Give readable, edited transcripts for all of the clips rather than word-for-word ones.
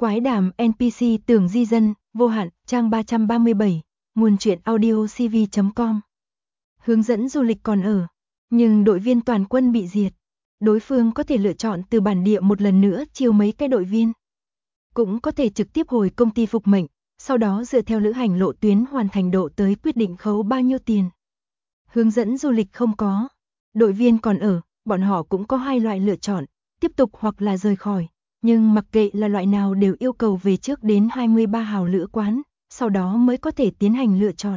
Quái đàm NPC tưởng di dân, vô hạn, trang 337, nguồn truyện audio cv.com. Hướng dẫn du lịch còn ở, nhưng đội viên toàn quân bị diệt. Đối phương có thể lựa chọn từ bản địa một lần nữa chiêu mấy cái đội viên. Cũng có thể trực tiếp hồi công ty phục mệnh, sau đó dựa theo lữ hành lộ tuyến hoàn thành độ tới quyết định khấu bao nhiêu tiền. Hướng dẫn du lịch không có, đội viên còn ở, bọn họ cũng có hai loại lựa chọn, tiếp tục hoặc là rời khỏi. Nhưng mặc kệ là loại nào đều yêu cầu về trước đến 23 hào lữ quán, sau đó mới có thể tiến hành lựa chọn.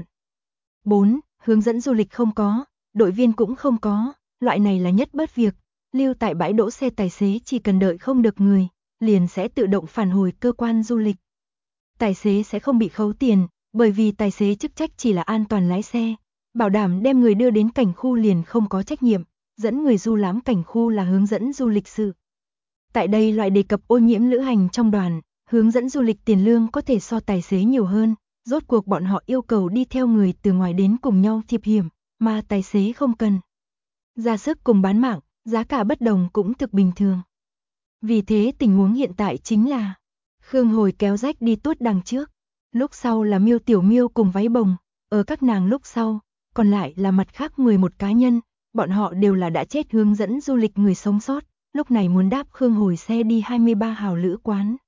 4. Hướng dẫn du lịch không có, đội viên cũng không có, loại này là nhất bất việc, lưu tại bãi đỗ xe tài xế chỉ cần đợi không được người, liền sẽ tự động phản hồi cơ quan du lịch. Tài xế sẽ không bị khấu tiền, bởi vì tài xế chức trách chỉ là an toàn lái xe, bảo đảm đem người đưa đến cảnh khu liền không có trách nhiệm, dẫn người du lãm cảnh khu là hướng dẫn du lịch sự. Tại đây loại đề cập ô nhiễm lữ hành trong đoàn, hướng dẫn du lịch tiền lương có thể so tài xế nhiều hơn, rốt cuộc bọn họ yêu cầu đi theo người từ ngoài đến cùng nhau thiệp hiểm, mà tài xế không cần. Ra sức cùng bán mạng, giá cả bất đồng cũng thực bình thường. Vì thế tình huống hiện tại chính là Khương Hồi kéo rách đi tuốt đằng trước, lúc sau là Miêu Tiểu Miêu cùng váy bồng, ở các nàng lúc sau, còn lại là mặt khác 11 cá nhân, bọn họ đều là đã chết hướng dẫn du lịch người sống sót. Lúc này muốn đáp Khương Hồi xe đi 23 hào lữ quán.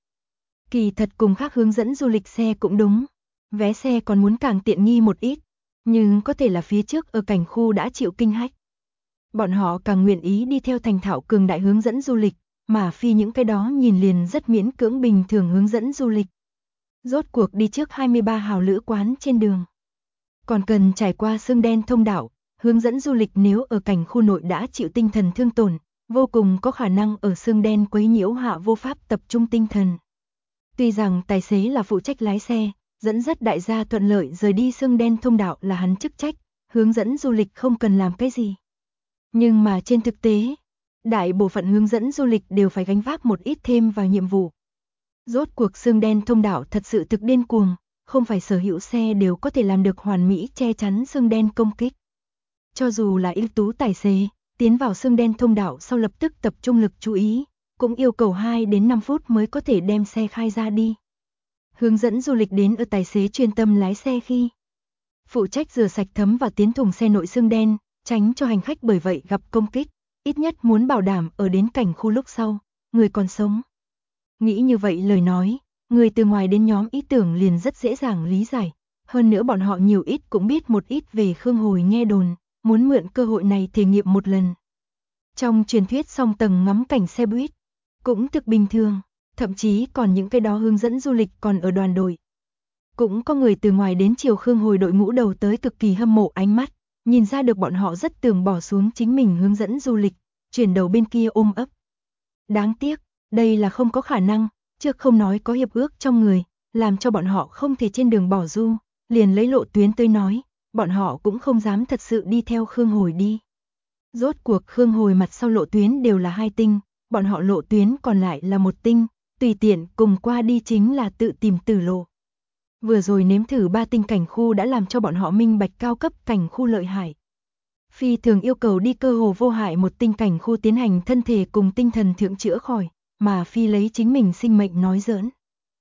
Kỳ thật cùng khác hướng dẫn du lịch xe cũng đúng, vé xe còn muốn càng tiện nghi một ít, nhưng có thể là phía trước ở cảnh khu đã chịu kinh hách. Bọn họ càng nguyện ý đi theo thành thạo cường đại hướng dẫn du lịch, mà phi những cái đó nhìn liền rất miễn cưỡng bình thường hướng dẫn du lịch. Rốt cuộc đi trước 23 hào lữ quán trên đường. Còn cần trải qua xương đen thông đạo, hướng dẫn du lịch nếu ở cảnh khu nội đã chịu tinh thần thương tổn, vô cùng có khả năng ở xương đen quấy nhiễu hạ vô pháp tập trung tinh thần. Tuy rằng tài xế là phụ trách lái xe, dẫn dắt đại gia thuận lợi rời đi xương đen thông đạo là hắn chức trách, hướng dẫn du lịch không cần làm cái gì. Nhưng mà trên thực tế, đại bộ phận hướng dẫn du lịch đều phải gánh vác một ít thêm vào nhiệm vụ. Rốt cuộc xương đen thông đạo thật sự thực điên cuồng, không phải sở hữu xe đều có thể làm được hoàn mỹ che chắn xương đen công kích. Cho dù là ưu tú tài xế, tiến vào xương đen thông đạo sau lập tức tập trung lực chú ý, cũng yêu cầu 2 đến 5 phút mới có thể đem xe khai ra đi. Hướng dẫn du lịch đến ở tài xế chuyên tâm lái xe khi phụ trách rửa sạch thấm và tiến thùng xe nội xương đen, tránh cho hành khách bởi vậy gặp công kích, ít nhất muốn bảo đảm ở đến cảnh khu lúc sau, người còn sống. Nghĩ như vậy lời nói, người từ ngoài đến nhóm ý tưởng liền rất dễ dàng lý giải, hơn nữa bọn họ nhiều ít cũng biết một ít về Khương Hồi nghe đồn, muốn mượn cơ hội này thể nghiệm một lần. Trong truyền thuyết song tầng ngắm cảnh xe buýt, cũng thực bình thường, thậm chí còn những cái đó hướng dẫn du lịch còn ở đoàn đội. Cũng có người từ ngoài đến chiều Khương Hồi đội ngũ đầu tới cực kỳ hâm mộ ánh mắt, nhìn ra được bọn họ rất tưởng bỏ xuống chính mình hướng dẫn du lịch, chuyển đầu bên kia ôm ấp. Đáng tiếc, đây là không có khả năng, trước không nói có hiệp ước trong người, làm cho bọn họ không thể trên đường bỏ du, liền lấy lộ tuyến tới nói, bọn họ cũng không dám thật sự đi theo Khương Hồi đi. Rốt cuộc Khương Hồi mặt sau lộ tuyến đều là 2 tinh, bọn họ lộ tuyến còn lại là 1 tinh, tùy tiện cùng qua đi chính là tự tìm tử lộ. Vừa rồi nếm thử 3 tinh cảnh khu đã làm cho bọn họ minh bạch cao cấp cảnh khu lợi hại. Phi thường yêu cầu đi cơ hồ vô hại 1 tinh cảnh khu tiến hành thân thể cùng tinh thần thượng chữa khỏi, mà Phi lấy chính mình sinh mệnh nói giỡn.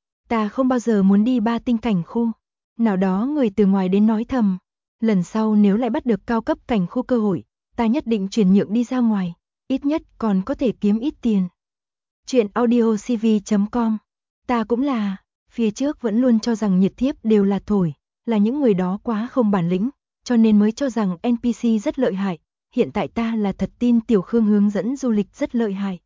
Ta không bao giờ muốn đi 3 tinh cảnh khu. Nào đó người từ ngoài đến nói thầm, lần sau nếu lại bắt được cao cấp cảnh khu cơ hội, ta nhất định chuyển nhượng đi ra ngoài, ít nhất còn có thể kiếm ít tiền. Chuyện audio cv.com. Ta cũng là, phía trước vẫn luôn cho rằng nhiệt thiếp đều là thổi, là những người đó quá không bản lĩnh, cho nên mới cho rằng NPC rất lợi hại, hiện tại ta là thật tin Tiểu Khương hướng dẫn du lịch rất lợi hại.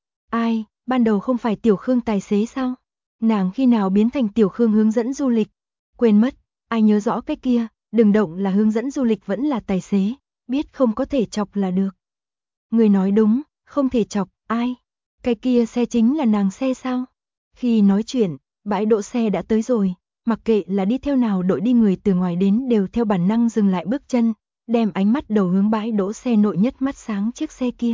Ai, ban đầu không phải Tiểu Khương tài xế sao? Nàng khi nào biến thành Tiểu Khương hướng dẫn du lịch? Quên mất, ai nhớ rõ cái kia, đừng động là hướng dẫn du lịch vẫn là tài xế, biết không có thể chọc là được. Người nói đúng, không thể chọc, ai? Cái kia xe chính là nàng xe sao? Khi nói chuyện, bãi đỗ xe đã tới rồi, mặc kệ là đi theo nào đội đi người từ ngoài đến đều theo bản năng dừng lại bước chân, đem ánh mắt đầu hướng bãi đỗ xe nội nhất mắt sáng chiếc xe kia.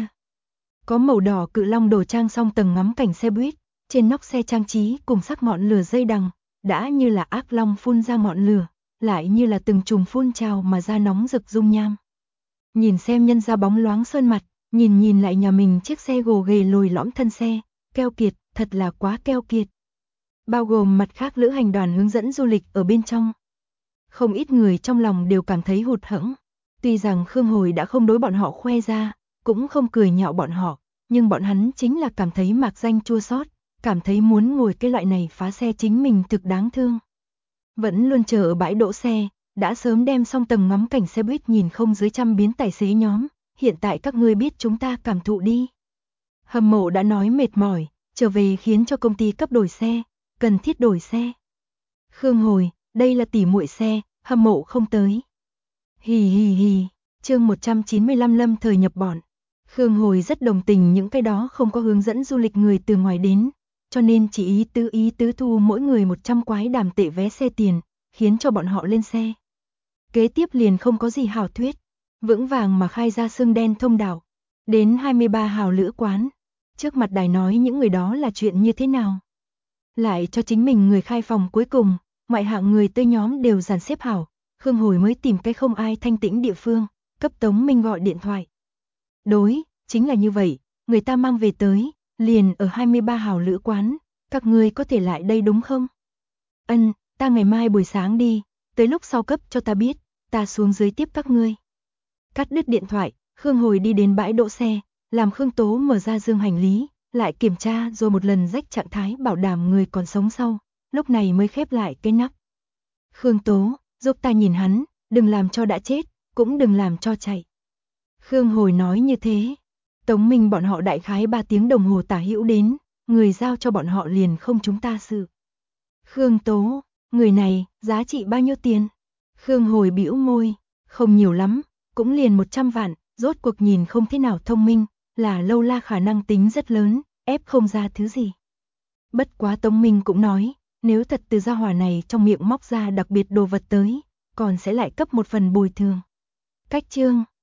Có màu đỏ cự long đồ trang song tầng ngắm cảnh xe buýt, trên nóc xe trang trí cùng sắc ngọn lửa dây đằng, đã như là ác long phun ra ngọn lửa, lại như là từng chùm phun trào mà ra nóng rực dung nham. Nhìn xem nhân ra bóng loáng sơn mặt, nhìn lại nhà mình chiếc xe gồ ghề lồi lõm thân xe, keo kiệt, thật là quá keo kiệt. bao gồm mặt khác lữ hành đoàn hướng dẫn du lịch ở bên trong. Không ít người trong lòng đều cảm thấy hụt hẫng. Tuy rằng Khương Hồi đã không đối bọn họ khoe ra, cũng không cười nhạo bọn họ, nhưng bọn hắn chính là cảm thấy mạc danh chua xót, cảm thấy muốn ngồi cái loại này phá xe chính mình thực đáng thương. Vẫn luôn chờ ở bãi đỗ xe, đã sớm đem xong tầng ngắm cảnh xe buýt nhìn không dưới trăm biến tài xế nhóm, hiện tại các ngươi biết chúng ta cảm thụ đi. Hâm mộ đã nói mệt mỏi, trở về khiến cho công ty cấp đổi xe, cần thiết đổi xe. Khương Hồi, đây là tỉ muội xe, hâm mộ không tới. Hì hì hì, chương 195 lâm thời nhập bọn. Khương Hồi rất đồng tình những cái đó không có hướng dẫn du lịch người từ ngoài đến, cho nên chỉ ý tứ thu mỗi người 100 quái đàm tệ vé xe tiền, khiến cho bọn họ lên xe. Kế tiếp liền không có gì hảo thuyết, vững vàng mà khai ra xương đen thông đạo, đến 23 hào lữ quán. Trước mặt đài nói những người đó là chuyện như thế nào. Lại cho chính mình người khai phòng cuối cùng, ngoại hạng người tới nhóm đều dàn xếp hảo, Khương Hồi mới tìm cái không ai thanh tĩnh địa phương, cấp Tống Minh gọi điện thoại. Đối, chính là như vậy, người ta mang về tới, liền ở 23 hào lữ quán, các ngươi có thể lại đây đúng không? Ân, ta ngày mai buổi sáng đi, tới lúc sau cấp cho ta biết, ta xuống dưới tiếp các ngươi. Cắt đứt điện thoại, Khương Hồi đi đến bãi đỗ xe, làm Khương Tố mở ra dương hành lý, lại kiểm tra rồi một lần rách trạng thái bảo đảm người còn sống sau, lúc này mới khép lại cái nắp. Khương Tố, giúp ta nhìn hắn, đừng làm cho đã chết, cũng đừng làm cho chạy. Khương Hồi nói như thế, Tống Minh bọn họ đại khái 3 tiếng đồng hồ tả hữu đến, người giao cho bọn họ liền không chúng ta sự. Khương Tố, người này, giá trị bao nhiêu tiền? Khương Hồi bĩu môi, không nhiều lắm, cũng liền 100 vạn, rốt cuộc nhìn không thế nào thông minh, là lâu la khả năng tính rất lớn, ép không ra thứ gì. Bất quá Tống Minh cũng nói, nếu thật từ gia hỏa này trong miệng móc ra đặc biệt đồ vật tới, còn sẽ lại cấp một phần bồi thường. Cách chương